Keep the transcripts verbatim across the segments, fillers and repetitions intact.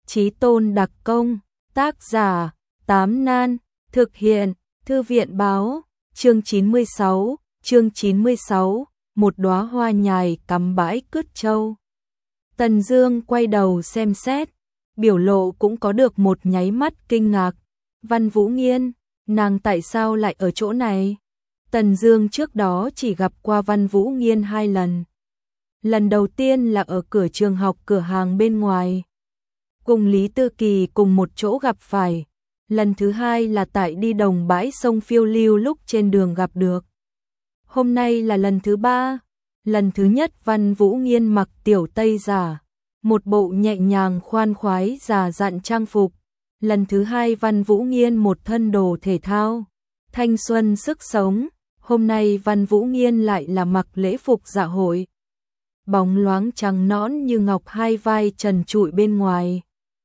Chí tôn đặc công, tác giả, Tám Nan, thực hiện, Thư viện báo, chương chín mươi sáu, chương chín mươi sáu, một đóa hoa nhài cắm bãi cứt châu. Tần Dương quay đầu xem xét, biểu lộ cũng có được một nháy mắt kinh ngạc. Văn Vũ Nghiên, nàng tại sao lại ở chỗ này? Tần Dương trước đó chỉ gặp qua Văn Vũ Nghiên hai lần. Lần đầu tiên là ở cửa trường học cửa hàng bên ngoài, cùng Lý Tư Kỳ cùng một chỗ gặp phải. Lần thứ hai là tại đi đồng bãi sông phiêu lưu lúc trên đường gặp được. Hôm nay là lần thứ ba. Lần thứ nhất Văn Vũ Nghiên mặc tiểu tây giả, một bộ nhẹ nhàng khoan khoái già dặn trang phục. Lần thứ hai Văn Vũ Nghiên một thân đồ thể thao, thanh xuân sức sống. Hôm nay Văn Vũ Nghiên lại là mặc lễ phục dạ hội, bóng loáng trắng nõn như ngọc, hai vai trần trụi bên ngoài.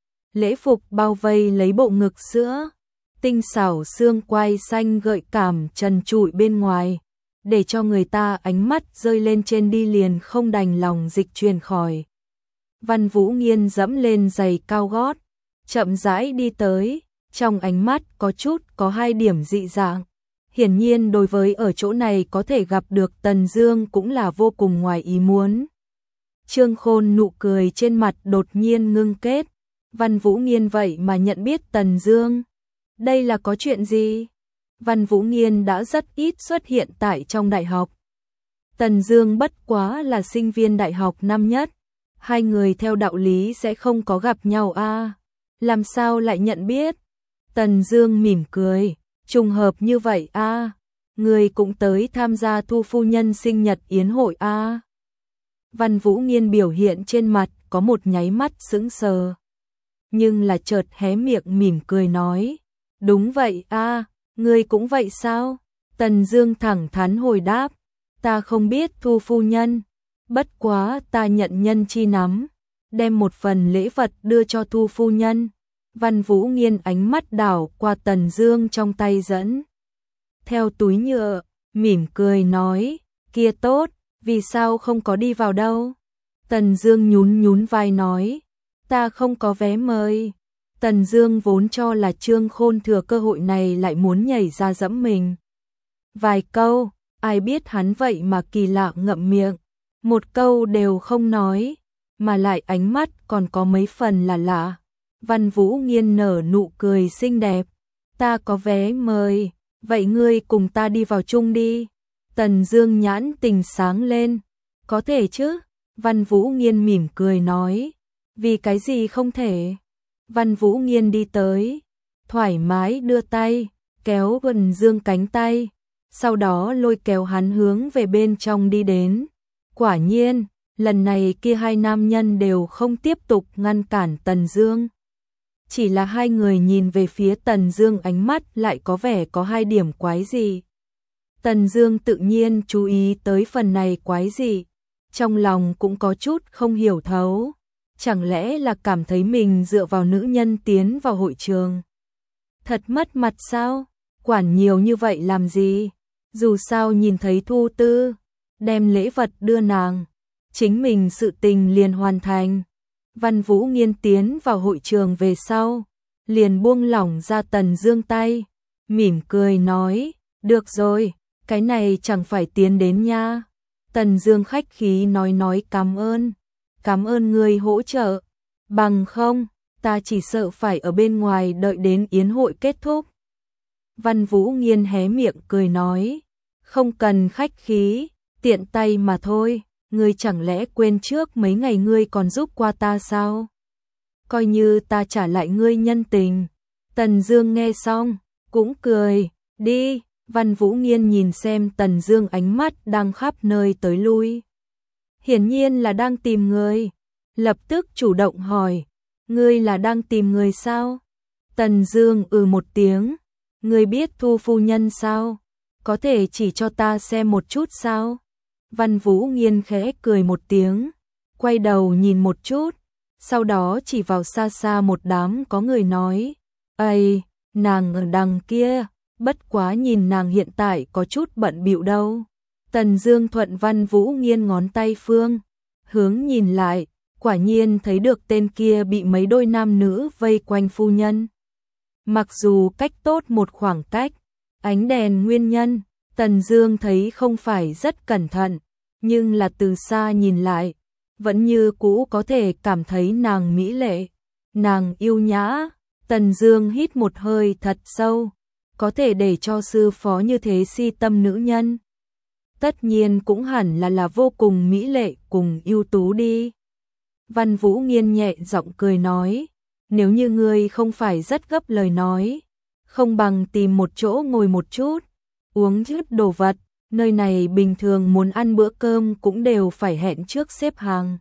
Lễ phục bao vây lấy bộ ngực sữa, tinh xảo xương quai xanh gợi cảm trần trụi bên ngoài, để cho người ta ánh mắt rơi lên trên đi liền không đành lòng dịch chuyển khỏi. Văn Vũ Nghiên dẫm lên giày cao gót, chậm rãi đi tới, trong ánh mắt có chút có hai điểm dị dạng. Hiển nhiên đối với ở chỗ này có thể gặp được Tần Dương cũng là vô cùng ngoài ý muốn. Trương Khôn nụ cười trên mặt đột nhiên ngưng kết. Văn Vũ Nghiên vậy mà nhận biết Tần Dương. Đây là có chuyện gì? Văn Vũ Nghiên đã rất ít xuất hiện tại trong đại học. Tần Dương bất quá là sinh viên đại học năm nhất. Hai người theo đạo lý sẽ không có gặp nhau a, à? Làm sao lại nhận biết? Tần Dương mỉm cười, trùng hợp như vậy a, à? Người cũng tới tham gia Thu phu nhân sinh nhật yến hội a. À? Văn Vũ Nghiên biểu hiện trên mặt có một nháy mắt sững sờ, nhưng là chợt hé miệng mỉm cười nói, đúng vậy a, à, ngươi cũng vậy sao? Tần Dương thẳng thắn hồi đáp, ta không biết Thu phu nhân, bất quá ta nhận nhân chi nắm, đem một phần lễ vật đưa cho Thu phu nhân. Văn Vũ Nghiên ánh mắt đảo qua Tần Dương trong tay dẫn theo túi nhựa, mỉm cười nói, kia tốt, vì sao không có đi vào đâu? Tần Dương nhún nhún vai nói, ta không có vé mời. Tần Dương vốn cho là Trương Khôn thừa cơ hội này lại muốn nhảy ra giẫm mình vài câu, ai biết hắn vậy mà kỳ lạ ngậm miệng, một câu đều không nói, mà lại ánh mắt còn có mấy phần là lạ. Văn Vũ Nghiên nở nụ cười xinh đẹp, ta có vé mời, vậy ngươi cùng ta đi vào chung đi. Tần Dương nhãn tình sáng lên, có thể chứ? Văn Vũ Nghiên mỉm cười nói, vì cái gì không thể? Văn Vũ Nghiên đi tới, thoải mái đưa tay, kéo Tần Dương cánh tay, sau đó lôi kéo hắn hướng về bên trong đi đến. Quả nhiên, lần này kia hai nam nhân đều không tiếp tục ngăn cản Tần Dương. Chỉ là hai người nhìn về phía Tần Dương ánh mắt lại có vẻ có hai điểm quái dị. Tần Dương tự nhiên chú ý tới phần này quái dị, trong lòng cũng có chút không hiểu thấu, chẳng lẽ là cảm thấy mình dựa vào nữ nhân tiến vào hội trường thật mất mặt sao? Quản nhiều như vậy làm gì? Dù sao nhìn thấy Thu Tư đem lễ vật đưa nàng, chính mình sự tình liền hoàn thành. Văn Vũ Nghiên tiến vào hội trường về sau, liền buông lỏng ra Tần Dương tay, mỉm cười nói, được rồi, cái này chẳng phải tiến đến nha. Tần Dương khách khí nói nói cảm ơn, cảm ơn ngươi hỗ trợ, bằng không, ta chỉ sợ phải ở bên ngoài đợi đến yến hội kết thúc. Văn Vũ Nghiên hé miệng cười nói, không cần khách khí, tiện tay mà thôi. Ngươi chẳng lẽ quên trước mấy ngày ngươi còn giúp qua ta sao? Coi như ta trả lại ngươi nhân tình. Tần Dương nghe xong, cũng cười, đi. Văn Vũ Nghiên nhìn xem Tần Dương ánh mắt đang khắp nơi tới lui, hiển nhiên là đang tìm người, lập tức chủ động hỏi, ngươi là đang tìm người sao? Tần Dương ừ một tiếng, ngươi biết Thu phu nhân sao? Có thể chỉ cho ta xem một chút sao? Văn Vũ Nghiên khẽ cười một tiếng, quay đầu nhìn một chút, sau đó chỉ vào xa xa một đám có người nói, ây, nàng ở đằng kia, bất quá nhìn nàng hiện tại có chút bận bịu đâu. Tần Dương thuận Văn Vũ Nghiên ngón tay phương, hướng nhìn lại, quả nhiên thấy được tên kia bị mấy đôi nam nữ vây quanh phu nhân. Mặc dù cách tốt một khoảng cách, ánh đèn nguyên nhân, Tần Dương thấy không phải rất cẩn thận, nhưng là từ xa nhìn lại, vẫn như cũ có thể cảm thấy nàng mỹ lệ, nàng yêu nhã. Tần Dương hít một hơi thật sâu, có thể để cho sư phó như thế si tâm nữ nhân, tất nhiên cũng hẳn là là vô cùng mỹ lệ cùng ưu tú đi. Văn Vũ Nghiên nhẹ giọng cười nói, nếu như ngươi không phải rất gấp lời nói, không bằng tìm một chỗ ngồi một chút, uống chút đồ vật, nơi này bình thường muốn ăn bữa cơm cũng đều phải hẹn trước xếp hàng.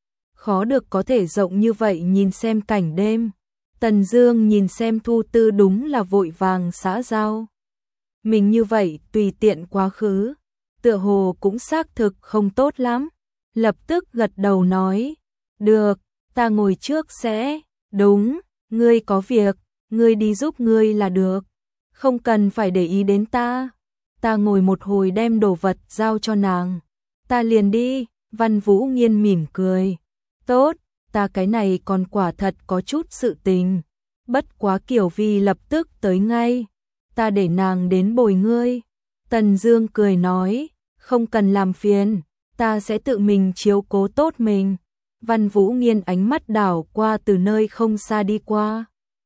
Khó được có thể rộng như vậy nhìn xem cảnh đêm. Tần Dương nhìn xem Thu Tư đúng là vội vàng xã giao. Mình như vậy tùy tiện quá khứ, tựa hồ cũng xác thực không tốt lắm. Lập tức gật đầu nói, được, ta ngồi trước sẽ, đúng, ngươi có việc, ngươi đi giúp ngươi là được, không cần phải để ý đến ta. Ta ngồi một hồi đem đồ vật giao cho nàng, ta liền đi. Văn Vũ Nghiên mỉm cười, tốt, ta cái này còn quả thật có chút sự tình, bất quá Kiều Vi lập tức tới ngay, ta để nàng đến bồi ngươi. Tần Dương cười nói, không cần làm phiền, ta sẽ tự mình chiếu cố tốt mình. Văn Vũ Nghiên ánh mắt đảo qua từ nơi không xa đi qua,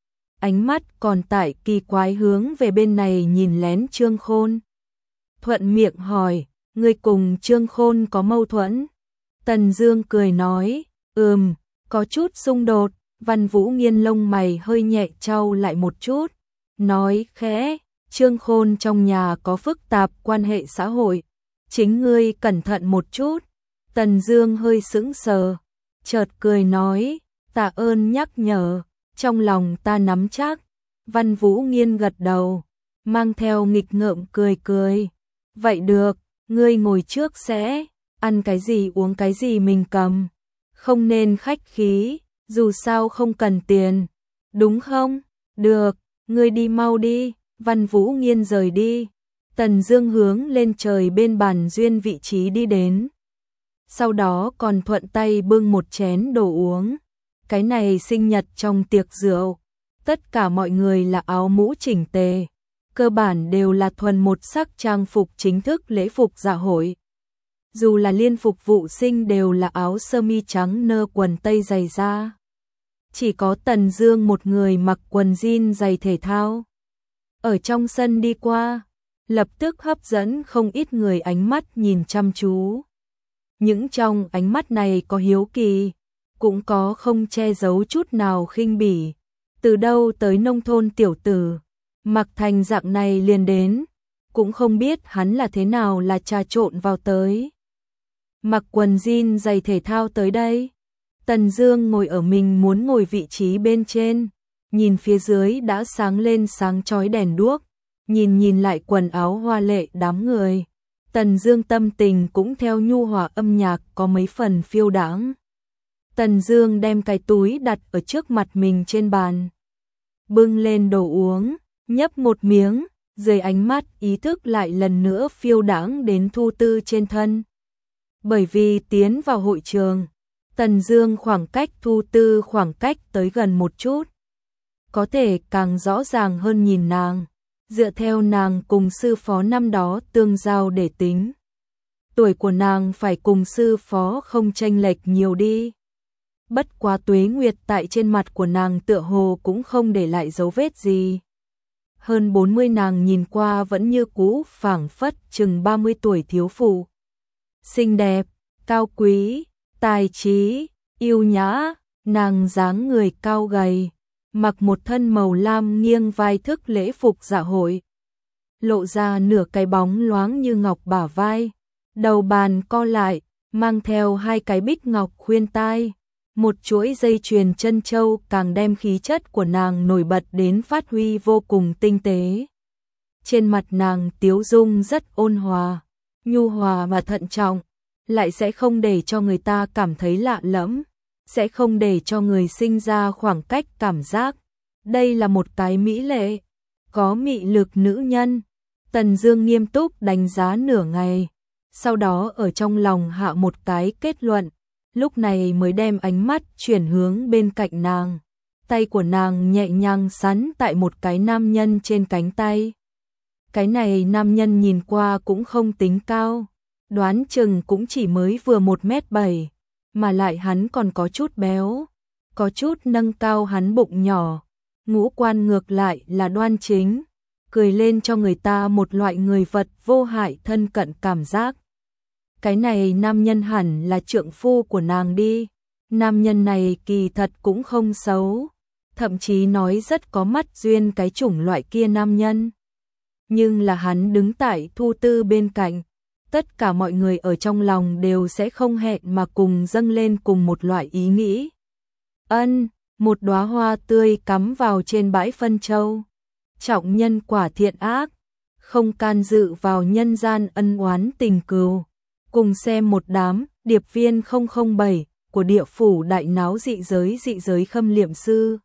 ánh mắt còn tại kỳ quái hướng về bên này nhìn lén Trương Khôn. Thuận miệng hỏi, ngươi cùng Trương Khôn có mâu thuẫn? Tần Dương cười nói, ừm, có chút xung đột. Văn Vũ Nghiên lông mày hơi nhẹ chau lại một chút, nói khẽ, Trương Khôn trong nhà có phức tạp quan hệ xã hội, chính ngươi cẩn thận một chút. Tần Dương hơi sững sờ, chợt cười nói, tạ ơn nhắc nhở, trong lòng ta nắm chắc. Văn Vũ Nghiên gật đầu, mang theo nghịch ngợm cười cười, vậy được, ngươi ngồi trước sẽ, ăn cái gì uống cái gì mình cầm, không nên khách khí, dù sao không cần tiền, đúng không? Được, ngươi đi mau đi. Văn Vũ Nghiên rời đi, Tần Dương hướng lên trời bên bàn duyên vị trí đi đến, sau đó còn thuận tay bưng một chén đồ uống. Cái này sinh nhật trong tiệc rượu, tất cả mọi người là áo mũ chỉnh tề, cơ bản đều là thuần một sắc trang phục chính thức lễ phục dạ hội. Dù là liên phục vụ sinh đều là áo sơ mi trắng nơ quần tây dày da. Chỉ có Tần Dương một người mặc quần jean giày thể thao. Ở trong sân đi qua, lập tức hấp dẫn không ít người ánh mắt nhìn chăm chú. Những trong ánh mắt này có hiếu kỳ, cũng có không che giấu chút nào khinh bỉ. Từ đâu tới nông thôn tiểu tử, mặc thành dạng này liền đến, cũng không biết hắn là thế nào là trà trộn vào tới. Mặc quần jean giày thể thao tới đây. Tần Dương ngồi ở mình muốn ngồi vị trí bên trên, nhìn phía dưới đã sáng lên sáng chói đèn đuốc, nhìn nhìn lại quần áo hoa lệ đám người. Tần Dương tâm tình cũng theo nhu hòa âm nhạc có mấy phần phiêu đãng. Tần Dương đem cái túi đặt ở trước mặt mình trên bàn, bưng lên đồ uống, nhấp một miếng, dưới ánh mắt ý thức lại lần nữa phiêu đãng đến Thu Tư trên thân. Bởi vì tiến vào hội trường, Tần Dương khoảng cách Thu Tư khoảng cách tới gần một chút, có thể càng rõ ràng hơn nhìn nàng, dựa theo nàng cùng sư phó năm đó tương giao để tính. Tuổi của nàng phải cùng sư phó không chênh lệch nhiều đi. Bất quá tuế nguyệt tại trên mặt của nàng tựa hồ cũng không để lại dấu vết gì. Hơn bốn mươi nàng nhìn qua vẫn như cũ phảng phất chừng ba mươi tuổi thiếu phụ. Xinh đẹp, cao quý, tài trí, yêu nhã, nàng dáng người cao gầy, mặc một thân màu lam nghiêng vai thức lễ phục dạ hội, lộ ra nửa cái bóng loáng như ngọc bả vai, đầu bàn co lại, mang theo hai cái bích ngọc khuyên tai, một chuỗi dây chuyền chân châu càng đem khí chất của nàng nổi bật đến phát huy vô cùng tinh tế. Trên mặt nàng tiếu dung rất ôn hòa, nhu hòa và thận trọng, lại sẽ không để cho người ta cảm thấy lạ lẫm, sẽ không để cho người sinh ra khoảng cách cảm giác. Đây là một cái mỹ lệ, có mị lực nữ nhân. Tần Dương nghiêm túc đánh giá nửa ngày, sau đó ở trong lòng hạ một cái kết luận, lúc này mới đem ánh mắt chuyển hướng bên cạnh nàng. Tay của nàng nhẹ nhàng sắn tại một cái nam nhân trên cánh tay. Cái này nam nhân nhìn qua cũng không tính cao, đoán chừng cũng chỉ mới vừa một mét bảy, mà lại hắn còn có chút béo, có chút nâng cao hắn bụng nhỏ, ngũ quan ngược lại là đoan chính, cười lên cho người ta một loại người vật vô hại thân cận cảm giác. Cái này nam nhân hẳn là trượng phu của nàng đi, nam nhân này kỳ thật cũng không xấu, thậm chí nói rất có mắt duyên cái chủng loại kia nam nhân. Nhưng là hắn đứng tại Thu Tư bên cạnh, tất cả mọi người ở trong lòng đều sẽ không hẹn mà cùng dâng lên cùng một loại ý nghĩ. Ân, một đóa hoa tươi cắm vào trên bãi phân châu. Trọng nhân quả thiện ác, không can dự vào nhân gian ân oán tình cừu. Cùng xem một đám điệp viên không không bảy của địa phủ đại náo dị giới dị giới khâm liệm sư.